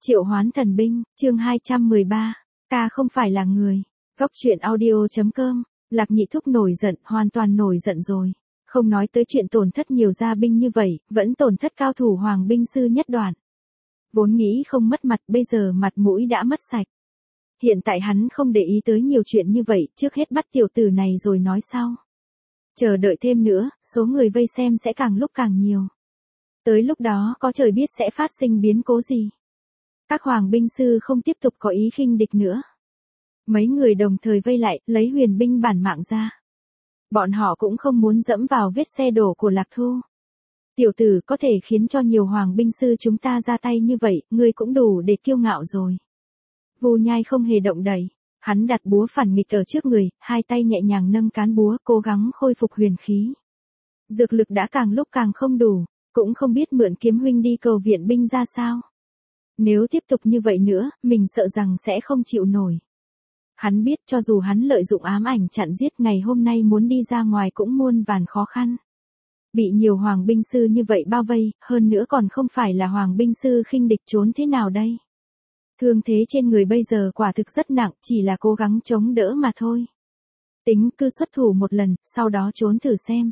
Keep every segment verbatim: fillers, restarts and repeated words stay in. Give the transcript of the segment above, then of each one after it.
Triệu hoán thần binh, chương hai trăm mười ba, ca không phải là người. Góc truyện audio.com, Lạc Nhị Thúc nổi giận, hoàn toàn nổi giận rồi. Không nói tới chuyện tổn thất nhiều gia binh như vậy, vẫn tổn thất cao thủ hoàng binh sư nhất đoạn. Vốn nghĩ không mất mặt, bây giờ mặt mũi đã mất sạch. Hiện tại hắn không để ý tới nhiều chuyện như vậy, trước hết bắt tiểu tử này rồi nói sau. Chờ đợi thêm nữa, số người vây xem sẽ càng lúc càng nhiều. Tới lúc đó có trời biết sẽ phát sinh biến cố gì. Các hoàng binh sư không tiếp tục có ý khinh địch nữa. Mấy người đồng thời vây lại, lấy huyền binh bản mạng ra. Bọn họ cũng không muốn dẫm vào vết xe đổ của Lạc Thu. Tiểu tử có thể khiến cho nhiều hoàng binh sư chúng ta ra tay như vậy, ngươi cũng đủ để kiêu ngạo rồi. Vu Nhai không hề động đậy, hắn đặt búa phản nghịch ở trước người, hai tay nhẹ nhàng nâng cán búa, cố gắng khôi phục huyền khí. Dược lực đã càng lúc càng không đủ, cũng không biết mượn kiếm huynh đi cầu viện binh ra sao. Nếu tiếp tục như vậy nữa, mình sợ rằng sẽ không chịu nổi. Hắn biết cho dù hắn lợi dụng ám ảnh chặn giết, ngày hôm nay muốn đi ra ngoài cũng muôn vàn khó khăn. Bị nhiều hoàng binh sư như vậy bao vây, hơn nữa còn không phải là hoàng binh sư khinh địch, trốn thế nào đây? Thương thế trên người bây giờ quả thực rất nặng, chỉ là cố gắng chống đỡ mà thôi. Tính cứ xuất thủ một lần, sau đó trốn thử xem.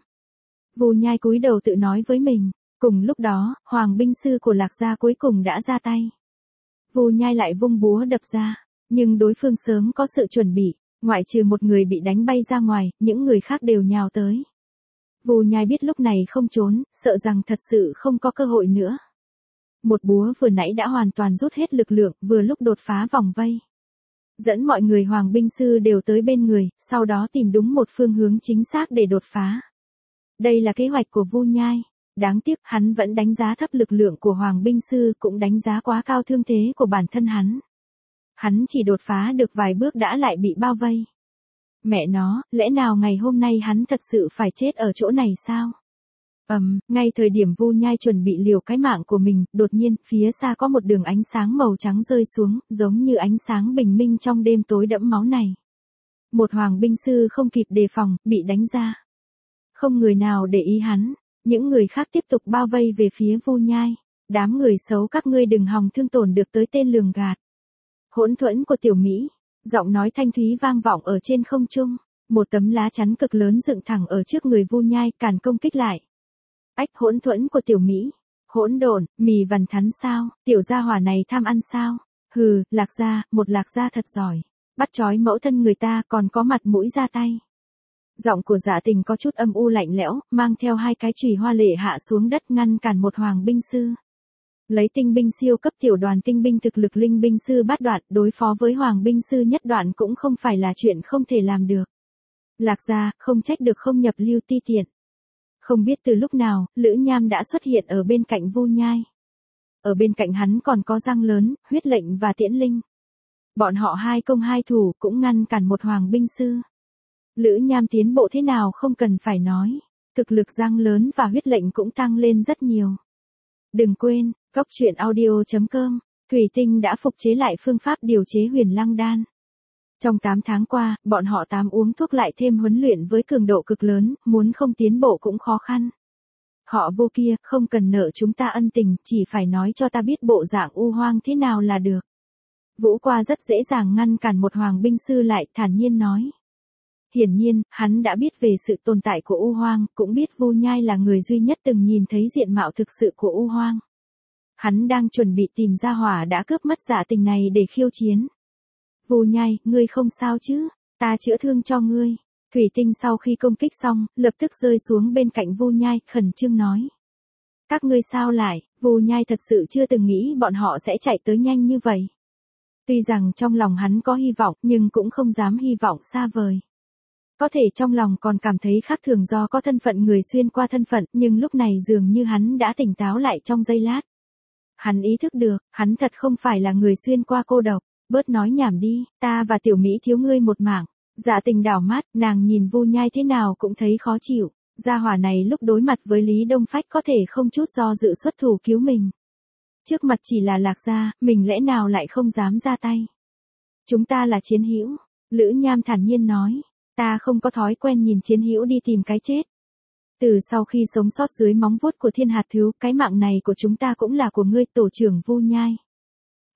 Vu Nhai cúi đầu tự nói với mình. Cùng lúc đó, hoàng binh sư của Lạc gia cuối cùng đã ra tay. Vu Nhai lại vung búa đập ra, nhưng đối phương sớm có sự chuẩn bị, ngoại trừ một người bị đánh bay ra ngoài, những người khác đều nhào tới. Vu Nhai biết lúc này không trốn, sợ rằng thật sự không có cơ hội nữa. Một búa vừa nãy đã hoàn toàn rút hết lực lượng, vừa lúc đột phá vòng vây. Dẫn mọi người hoàng binh sư đều tới bên người, sau đó tìm đúng một phương hướng chính xác để đột phá. Đây là kế hoạch của Vu Nhai. Đáng tiếc hắn vẫn đánh giá thấp lực lượng của hoàng binh sư, cũng đánh giá quá cao thương thế của bản thân hắn. Hắn chỉ đột phá được vài bước đã lại bị bao vây. Mẹ nó, lẽ nào ngày hôm nay hắn thật sự phải chết ở chỗ này sao? Ầm, um, ngay thời điểm Vu Nhai chuẩn bị liều cái mạng của mình, đột nhiên, phía xa có một đường ánh sáng màu trắng rơi xuống, giống như ánh sáng bình minh trong đêm tối đẫm máu này. Một hoàng binh sư không kịp đề phòng, bị đánh ra. Không người nào để ý hắn. Những người khác tiếp tục bao vây về phía Vu Nhai. Đám người xấu, các ngươi đừng hòng thương tổn được tới tên lường gạt. Hỗn thuẫn của tiểu Mỹ. Giọng nói thanh thúy vang vọng ở trên không trung. Một tấm lá chắn cực lớn dựng thẳng ở trước người Vu Nhai, cản công kích lại. Ách, hỗn thuẫn của tiểu Mỹ. Hỗn độn, mì vằn thắn sao? Tiểu gia hỏa này tham ăn sao? Hừ, Lạc gia, một Lạc gia thật giỏi. Bắt trói mẫu thân người ta còn có mặt mũi ra tay. Giọng của Dạ Tình có chút âm u lạnh lẽo, mang theo hai cái chùy hoa lệ hạ xuống đất ngăn cản một hoàng binh sư. Lấy tinh binh siêu cấp tiểu đoàn tinh binh thực lực linh binh sư bát đoạn, đối phó với hoàng binh sư nhất đoạn cũng không phải là chuyện không thể làm được. Lạc gia, không trách được không nhập lưu ti tiện. Không biết từ lúc nào, Lữ Nham đã xuất hiện ở bên cạnh Vu Nhai. Ở bên cạnh hắn còn có Răng Lớn, Huyết Lệnh và Tiễn Linh. Bọn họ hai công hai thủ cũng ngăn cản một hoàng binh sư. Lữ Nham tiến bộ thế nào không cần phải nói, thực lực Răng Lớn và Huyết Lệnh cũng tăng lên rất nhiều. Đừng quên, góc truyện audio.com, Thủy Tinh đã phục chế lại phương pháp điều chế huyền lăng đan. Trong tám tháng qua, bọn họ tám uống thuốc lại thêm huấn luyện với cường độ cực lớn, muốn không tiến bộ cũng khó khăn. Họ Vô kia, không cần nợ chúng ta ân tình, chỉ phải nói cho ta biết bộ dạng U Hoang thế nào là được. Vũ Qua rất dễ dàng ngăn cản một hoàng binh sư lại, thản nhiên nói. Hiển nhiên, hắn đã biết về sự tồn tại của U Hoang, cũng biết Vu Nhai là người duy nhất từng nhìn thấy diện mạo thực sự của U Hoang. Hắn đang chuẩn bị tìm ra hỏa đã cướp mất Dạ Tình này để khiêu chiến. Vu Nhai, ngươi không sao chứ, ta chữa thương cho ngươi. Thủy Tinh sau khi công kích xong, lập tức rơi xuống bên cạnh Vu Nhai, khẩn trương nói. Các ngươi sao lại? Vu Nhai thật sự chưa từng nghĩ bọn họ sẽ chạy tới nhanh như vậy. Tuy rằng trong lòng hắn có hy vọng, nhưng cũng không dám hy vọng xa vời. Có thể trong lòng còn cảm thấy khác thường do có thân phận người xuyên qua thân phận, nhưng lúc này dường như hắn đã tỉnh táo lại trong giây lát. Hắn ý thức được, hắn thật không phải là người xuyên qua cô độc. Bớt nói nhảm đi, ta và tiểu Mỹ thiếu ngươi một mảng. Dạ Tình đảo mắt, nàng nhìn Vu Nhai thế nào cũng thấy khó chịu. Gia hỏa này lúc đối mặt với Lý Đông Phách có thể không chút do dự xuất thủ cứu mình. Trước mặt chỉ là Lạc gia, mình lẽ nào lại không dám ra tay. Chúng ta là chiến hữu, Lữ Nham thản nhiên nói. Ta không có thói quen nhìn chiến hữu đi tìm cái chết. Từ sau khi sống sót dưới móng vuốt của thiên hạt thứ, cái mạng này của chúng ta cũng là của ngươi, tổ trưởng Vu Nhai.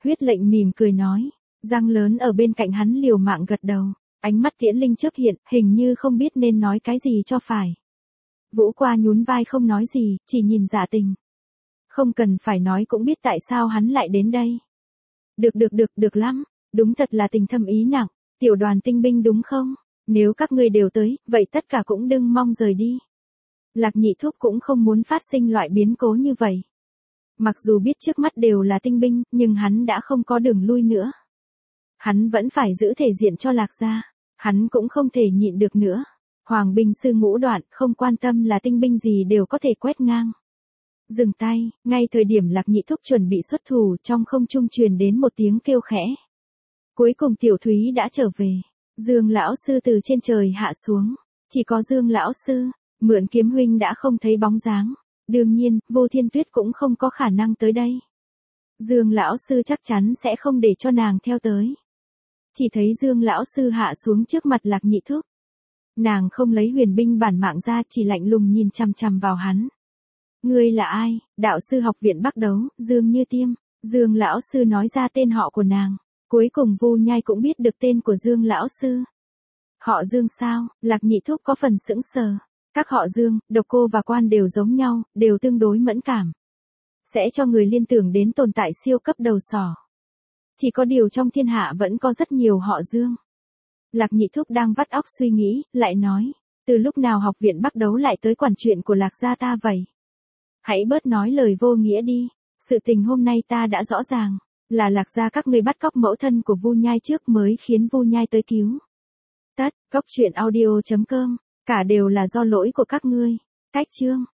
Huyết lệnh mỉm cười nói. Giang lớn ở bên cạnh hắn liều mạng gật đầu. Ánh mắt Tiễn Linh chớp hiện, hình như không biết nên nói cái gì cho phải. Vũ Qua nhún vai không nói gì, chỉ nhìn Dạ Tình. Không cần phải nói cũng biết tại sao hắn lại đến đây. Được được được, được lắm. Đúng thật là tình thâm ý nặng. Tiểu đoàn tinh binh đúng không? Nếu các ngươi đều tới, vậy tất cả cũng đừng mong rời đi. Lạc Nhị Thúc cũng không muốn phát sinh loại biến cố như vậy. Mặc dù biết trước mắt đều là tinh binh, nhưng hắn đã không có đường lui nữa. Hắn vẫn phải giữ thể diện cho Lạc gia. Hắn cũng không thể nhịn được nữa. Hoàng binh sư ngũ đoạn, không quan tâm là tinh binh gì đều có thể quét ngang. Dừng tay, ngay thời điểm Lạc Nhị Thúc chuẩn bị xuất thủ, trong không trung truyền đến một tiếng kêu khẽ. Cuối cùng Tiểu Thúy đã trở về. Dương lão sư từ trên trời hạ xuống. Chỉ có Dương lão sư, Mượn Kiếm huynh đã không thấy bóng dáng. Đương nhiên, Vô Thiên Tuyết cũng không có khả năng tới đây. Dương lão sư chắc chắn sẽ không để cho nàng theo tới. Chỉ thấy Dương lão sư hạ xuống trước mặt Lạc Nhị Thúc. Nàng không lấy huyền binh bản mạng ra, chỉ lạnh lùng nhìn chằm chằm vào hắn. Ngươi là ai? Đạo sư học viện Bắc Đấu, Dương Như Tiêm. Dương lão sư nói ra tên họ của nàng. Cuối cùng Vu Nhai cũng biết được tên của Dương lão sư. Họ Dương sao? Lạc Nhị Thúc có phần sững sờ. Các họ Dương, Độc Cô và Quan đều giống nhau, đều tương đối mẫn cảm. Sẽ cho người liên tưởng đến tồn tại siêu cấp đầu sỏ. Chỉ có điều trong thiên hạ vẫn có rất nhiều họ Dương. Lạc Nhị Thúc đang vắt óc suy nghĩ, lại nói. Từ lúc nào học viện Bắc Đấu lại tới quản chuyện của Lạc gia ta vậy? Hãy bớt nói lời vô nghĩa đi. Sự tình hôm nay ta đã rõ ràng. Là Lạc gia các ngươi bắt cóc mẫu thân của Vu Nhai trước mới khiến Vu Nhai tới cứu. Tất, cốc truyện audio chấm com. Cả đều là do lỗi của các ngươi. Cách chương.